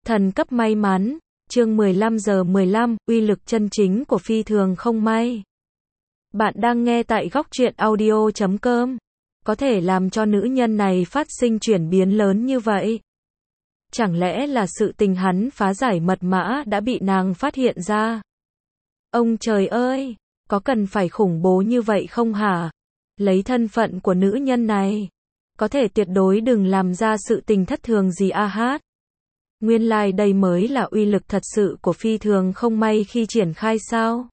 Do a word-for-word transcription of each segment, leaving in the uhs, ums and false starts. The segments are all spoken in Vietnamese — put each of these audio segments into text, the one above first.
Thần cấp may mắn, chương mười lăm giờ mười lăm, uy lực chân chính của phi thường không may. Bạn đang nghe tại góc truyện audio chấm com. Có thể làm cho nữ nhân này phát sinh chuyển biến lớn như vậy? Chẳng lẽ là sự tình hắn phá giải mật mã đã bị nàng phát hiện ra? Ông trời ơi, có cần phải khủng bố như vậy không hả? Lấy thân phận của nữ nhân này, có thể tuyệt đối đừng làm ra sự tình thất thường gì a hát. Nguyên lai like đây mới là uy lực thật sự của phi thường không may khi triển khai sao?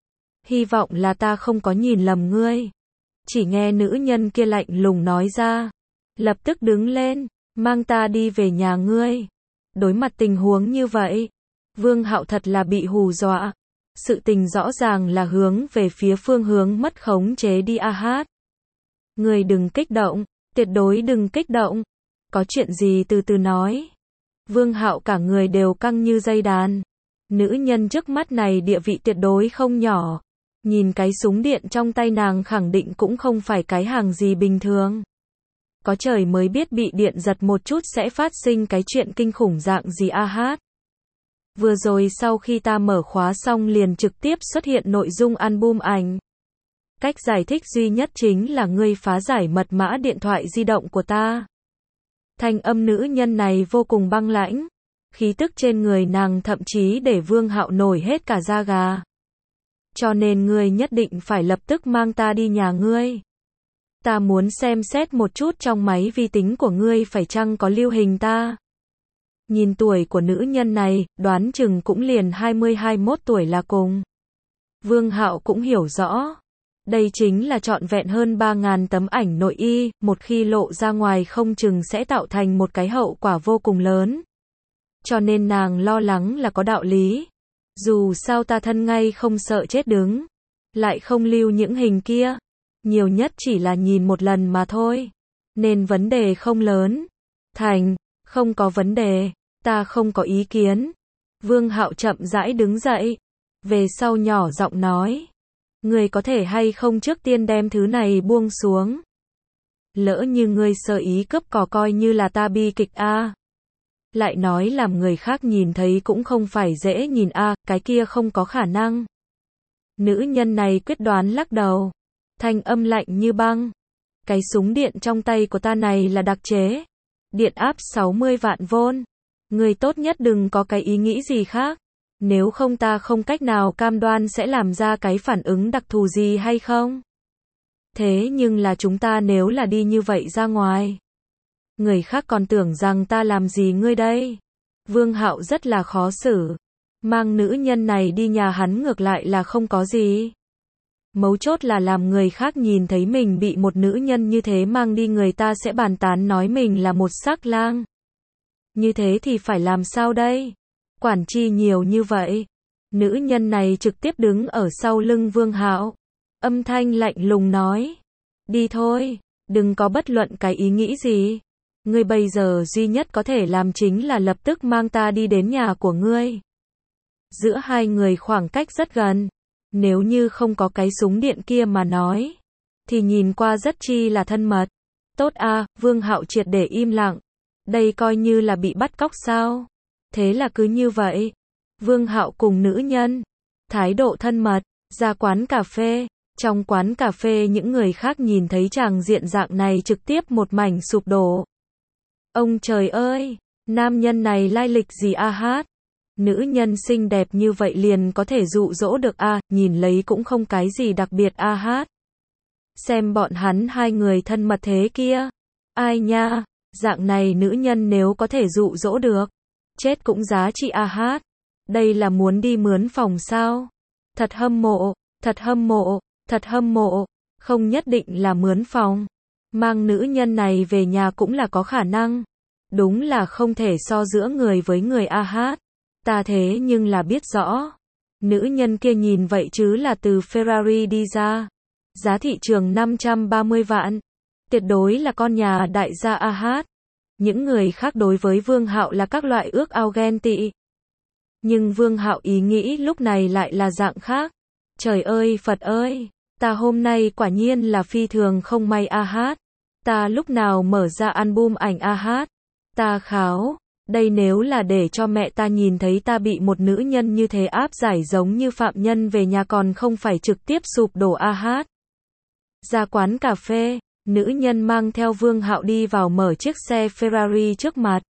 Hy vọng là ta không có nhìn lầm ngươi. Chỉ nghe nữ nhân kia lạnh lùng nói ra. Lập tức đứng lên, mang ta đi về nhà ngươi. Đối mặt tình huống như vậy, Vương Hạo thật là bị hù dọa. Sự tình rõ ràng là hướng về phía phương hướng mất khống chế đi a hát. Ngươi đừng kích động, tuyệt đối đừng kích động. Có chuyện gì từ từ nói. Vương Hạo cả người đều căng như dây đàn. Nữ nhân trước mắt này địa vị tuyệt đối không nhỏ. Nhìn cái súng điện trong tay nàng khẳng định cũng không phải cái hàng gì bình thường. Có trời mới biết bị điện giật một chút sẽ phát sinh cái chuyện kinh khủng dạng gì a hát. Vừa rồi sau khi ta mở khóa xong liền trực tiếp xuất hiện nội dung album ảnh. Cách giải thích duy nhất chính là ngươi phá giải mật mã điện thoại di động của ta. Thanh âm nữ nhân này vô cùng băng lãnh. Khí tức trên người nàng thậm chí để Vương Hạo nổi hết cả da gà. Cho nên ngươi nhất định phải lập tức mang ta đi nhà ngươi. Ta muốn xem xét một chút trong máy vi tính của ngươi phải chăng có lưu hình ta. Nhìn tuổi của nữ nhân này, đoán chừng cũng liền hai mươi hai mươi mốt tuổi là cùng. Vương Hạo cũng hiểu rõ. Đây chính là trọn vẹn hơn ba nghìn tấm ảnh nội y, một khi lộ ra ngoài không chừng sẽ tạo thành một cái hậu quả vô cùng lớn. Cho nên nàng lo lắng là có đạo lý. Dù sao ta thân ngay không sợ chết đứng. Lại không lưu những hình kia. Nhiều nhất chỉ là nhìn một lần mà thôi. Nên vấn đề không lớn. Thành, không có vấn đề. Ta không có ý kiến. Vương Hạo chậm rãi đứng dậy. Về sau nhỏ giọng nói. Ngươi có thể hay không trước tiên đem thứ này buông xuống. Lỡ như ngươi sơ ý cướp cò coi như là ta bi kịch a. À. Lại nói làm người khác nhìn thấy cũng không phải dễ nhìn a, à, cái kia không có khả năng. Nữ nhân này quyết đoán lắc đầu. Thanh âm lạnh như băng. Cái súng điện trong tay của ta này là đặc chế. Điện áp sáu mươi vạn vôn. Ngươi tốt nhất đừng có cái ý nghĩ gì khác. Nếu không ta không cách nào cam đoan sẽ làm ra cái phản ứng đặc thù gì hay không. Thế nhưng là chúng ta nếu là đi như vậy ra ngoài. Người khác còn tưởng rằng ta làm gì ngươi đây. Vương Hạo rất là khó xử. Mang nữ nhân này đi nhà hắn ngược lại là không có gì. Mấu chốt là làm người khác nhìn thấy mình bị một nữ nhân như thế mang đi người ta sẽ bàn tán nói mình là một sắc lang. Như thế thì phải làm sao đây? Quản chi nhiều như vậy. Nữ nhân này trực tiếp đứng ở sau lưng Vương Hạo. Âm thanh lạnh lùng nói. Đi thôi, đừng có bất luận cái ý nghĩ gì. Ngươi bây giờ duy nhất có thể làm chính là lập tức mang ta đi đến nhà của ngươi. Giữa hai người khoảng cách rất gần. Nếu như không có cái súng điện kia mà nói. Thì nhìn qua rất chi là thân mật. Tốt a, à, Vương Hạo triệt để im lặng. Đây coi như là bị bắt cóc sao? Thế là cứ như vậy. Vương Hạo cùng nữ nhân. Thái độ thân mật. Ra quán cà phê. Trong quán cà phê những người khác nhìn thấy tràng diện dạng này trực tiếp một mảnh sụp đổ. Ông trời ơi! Nam nhân này lai lịch gì a hát? Nữ nhân xinh đẹp như vậy liền có thể dụ dỗ được a, à, nhìn lấy cũng không cái gì đặc biệt a hát. Xem bọn hắn hai người thân mật thế kia. Ai nha, dạng này nữ nhân nếu có thể dụ dỗ được. Chết cũng giá trị a hát. Đây là muốn đi mướn phòng sao? Thật hâm mộ, thật hâm mộ, thật hâm mộ. Không nhất định là mướn phòng. Mang nữ nhân này về nhà cũng là có khả năng. Đúng là không thể so giữa người với người a hát. Ta thế nhưng là biết rõ. Nữ nhân kia nhìn vậy chứ là từ Ferrari đi ra. Giá thị trường năm trăm ba mươi vạn. Tuyệt đối là con nhà đại gia a hát. Những người khác đối với Vương Hạo là các loại ước ao ghen tị. Nhưng Vương Hạo ý nghĩ lúc này lại là dạng khác. Trời ơi Phật ơi, ta hôm nay quả nhiên là phi thường không may a hát. Ta lúc nào mở ra album ảnh a hát. Ta kháo, Đây nếu là để cho mẹ ta nhìn thấy ta bị một nữ nhân như thế áp giải giống như phạm nhân về nhà còn không phải trực tiếp sụp đổ a hát. Ra quán cà phê, nữ nhân mang theo Vương Hạo đi vào mở chiếc xe Ferrari trước mặt.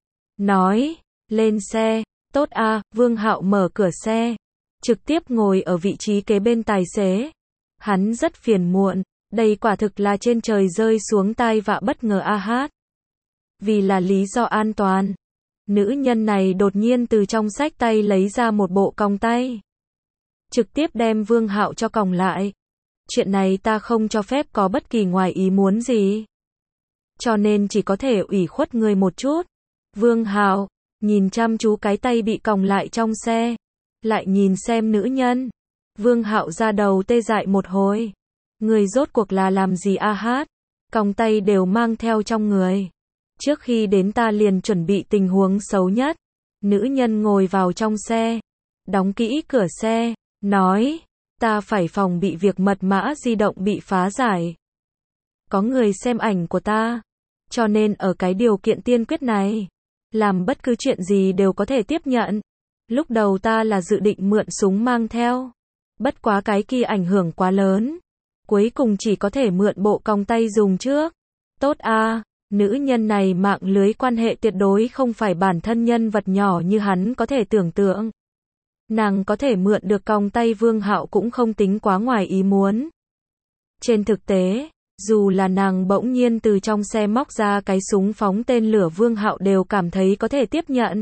Nói, lên xe, tốt a, Vương Hạo mở cửa xe, trực tiếp ngồi ở vị trí kế bên tài xế. Hắn rất phiền muộn, đây quả thực là trên trời rơi xuống tai vạ bất ngờ a hát. Vì là lý do an toàn, nữ nhân này đột nhiên từ trong xách tay lấy ra một bộ còng tay. Trực tiếp đem Vương Hạo cho còng lại. Chuyện này ta không cho phép có bất kỳ ngoài ý muốn gì. Cho nên chỉ có thể ủy khuất người một chút. Vương Hạo nhìn chăm chú cái tay bị còng lại trong xe, lại nhìn xem nữ nhân. Vương Hạo ra đầu tê dại một hồi. Người rốt cuộc là làm gì a hát? Còng tay đều mang theo trong người. Trước khi đến ta liền chuẩn bị tình huống xấu nhất. Nữ nhân ngồi vào trong xe, đóng kỹ cửa xe, nói, ta phải phòng bị việc mật mã di động bị phá giải. Có người xem ảnh của ta, cho nên ở cái điều kiện tiên quyết này, làm bất cứ chuyện gì đều có thể tiếp nhận. Lúc đầu ta là dự định mượn súng mang theo, bất quá cái kia ảnh hưởng quá lớn, cuối cùng chỉ có thể mượn bộ còng tay dùng trước. Tốt a, nữ nhân này mạng lưới quan hệ tuyệt đối không phải bản thân nhân vật nhỏ như hắn có thể tưởng tượng. Nàng có thể mượn được còng tay Vương Hạo cũng không tính quá ngoài ý muốn. Trên thực tế, dù là nàng bỗng nhiên từ trong xe móc ra cái súng phóng tên lửa Vương Hạo đều cảm thấy có thể tiếp nhận.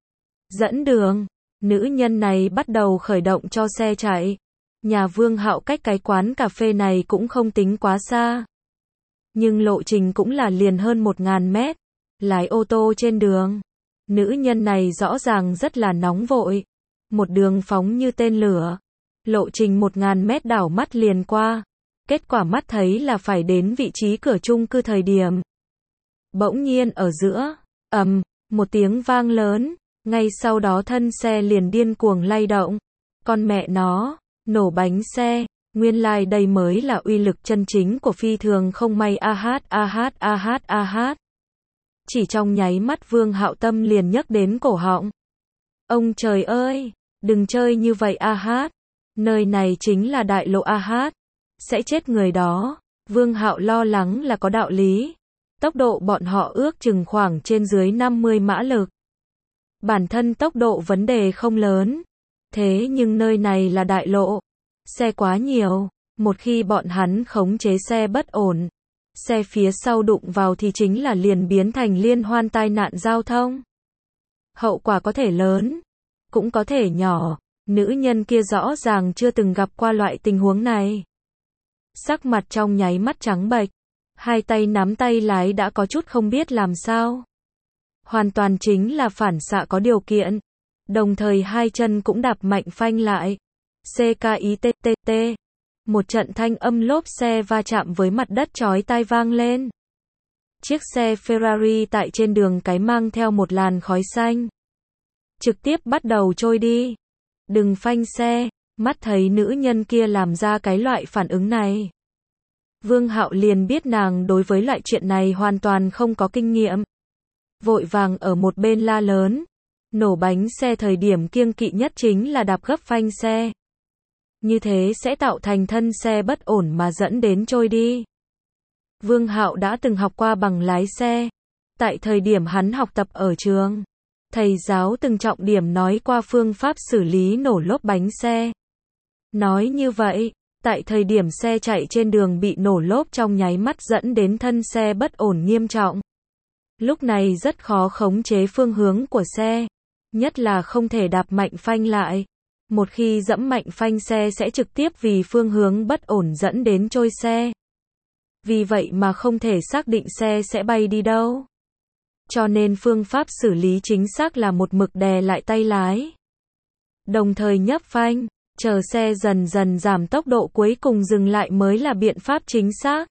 Dẫn đường, nữ nhân này bắt đầu khởi động cho xe chạy. Nhà Vương Hạo cách cái quán cà phê này cũng không tính quá xa. Nhưng lộ trình cũng là liền hơn một ngàn mét. Lái ô tô trên đường. Nữ nhân này rõ ràng rất là nóng vội. Một đường phóng như tên lửa. Lộ trình một ngàn mét đảo mắt liền qua. Kết quả mắt thấy là phải đến vị trí cửa chung cư thời điểm. Bỗng nhiên ở giữa, ầm, một tiếng vang lớn. Ngay sau đó thân xe liền điên cuồng lay động. Con mẹ nó, nổ bánh xe. Nguyên lai like đây mới là uy lực chân chính của phi thường không may a hát a hát a hát a hát. Chỉ trong nháy mắt Vương Hạo tâm liền nhấc đến cổ họng. Ông trời ơi, đừng chơi như vậy a hát. Nơi này chính là đại lộ a hát. Sẽ chết người đó. Vương Hạo lo lắng là có đạo lý. Tốc độ bọn họ ước chừng khoảng trên dưới năm mươi mã lực. Bản thân tốc độ vấn đề không lớn. Thế nhưng nơi này là đại lộ. Xe quá nhiều. Một khi bọn hắn khống chế xe bất ổn. Xe phía sau đụng vào thì chính là liền biến thành liên hoan tai nạn giao thông. Hậu quả có thể lớn. Cũng có thể nhỏ. Nữ nhân kia rõ ràng chưa từng gặp qua loại tình huống này. Sắc mặt trong nháy mắt trắng bệch. Hai tay nắm tay lái đã có chút không biết làm sao. Hoàn toàn chính là phản xạ có điều kiện. Đồng thời hai chân cũng đạp mạnh phanh lại. xê ca i tê tê tê. Một trận thanh âm lốp xe va chạm với mặt đất chói tai vang lên. Chiếc xe Ferrari tại trên đường cái mang theo một làn khói xanh. Trực tiếp bắt đầu trôi đi. Đừng phanh xe. Mắt thấy nữ nhân kia làm ra cái loại phản ứng này. Vương Hạo liền biết nàng đối với loại chuyện này hoàn toàn không có kinh nghiệm. Vội vàng ở một bên la lớn. Nổ bánh xe thời điểm kiêng kỵ nhất chính là đạp gấp phanh xe. Như thế sẽ tạo thành thân xe bất ổn mà dẫn đến trôi đi. Vương Hạo đã từng học qua bằng lái xe. Tại thời điểm hắn học tập ở trường, thầy giáo từng trọng điểm nói qua phương pháp xử lý nổ lốp bánh xe. Nói như vậy, tại thời điểm xe chạy trên đường bị nổ lốp trong nháy mắt dẫn đến thân xe bất ổn nghiêm trọng. Lúc này rất khó khống chế phương hướng của xe, nhất là không thể đạp mạnh phanh lại. Một khi dẫm mạnh phanh xe sẽ trực tiếp vì phương hướng bất ổn dẫn đến trôi xe. Vì vậy mà không thể xác định xe sẽ bay đi đâu. Cho nên phương pháp xử lý chính xác là một mực đè lại tay lái. Đồng thời nhấp phanh, chờ xe dần dần giảm tốc độ cuối cùng dừng lại mới là biện pháp chính xác.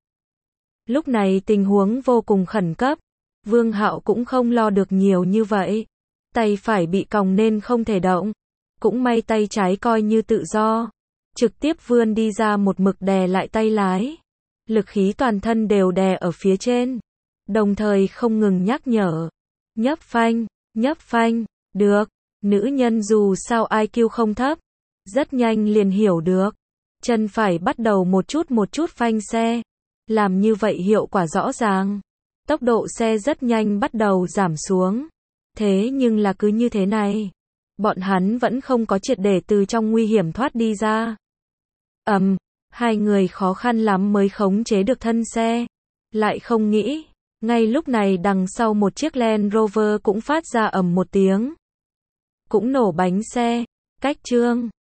Lúc này tình huống vô cùng khẩn cấp. Vương Hạo cũng không lo được nhiều như vậy. Tay phải bị còng nên không thể động. Cũng may tay trái coi như tự do. Trực tiếp vươn đi ra một mực đè lại tay lái. Lực khí toàn thân đều đè ở phía trên. Đồng thời không ngừng nhắc nhở. Nhấp phanh, Nhấp phanh, được, nữ nhân dù sao i kiu không thấp, rất nhanh liền hiểu được. Chân phải bắt đầu một chút một chút phanh xe, làm như vậy hiệu quả rõ ràng. Tốc độ xe rất nhanh bắt đầu giảm xuống. Thế nhưng là cứ như thế này, bọn hắn vẫn không có triệt để từ trong nguy hiểm thoát đi ra. Ầm, hai người khó khăn lắm mới khống chế được thân xe. Lại không nghĩ, ngay lúc này đằng sau một chiếc Land Rover cũng phát ra ầm một tiếng. Cũng nổ bánh xe. Cách chương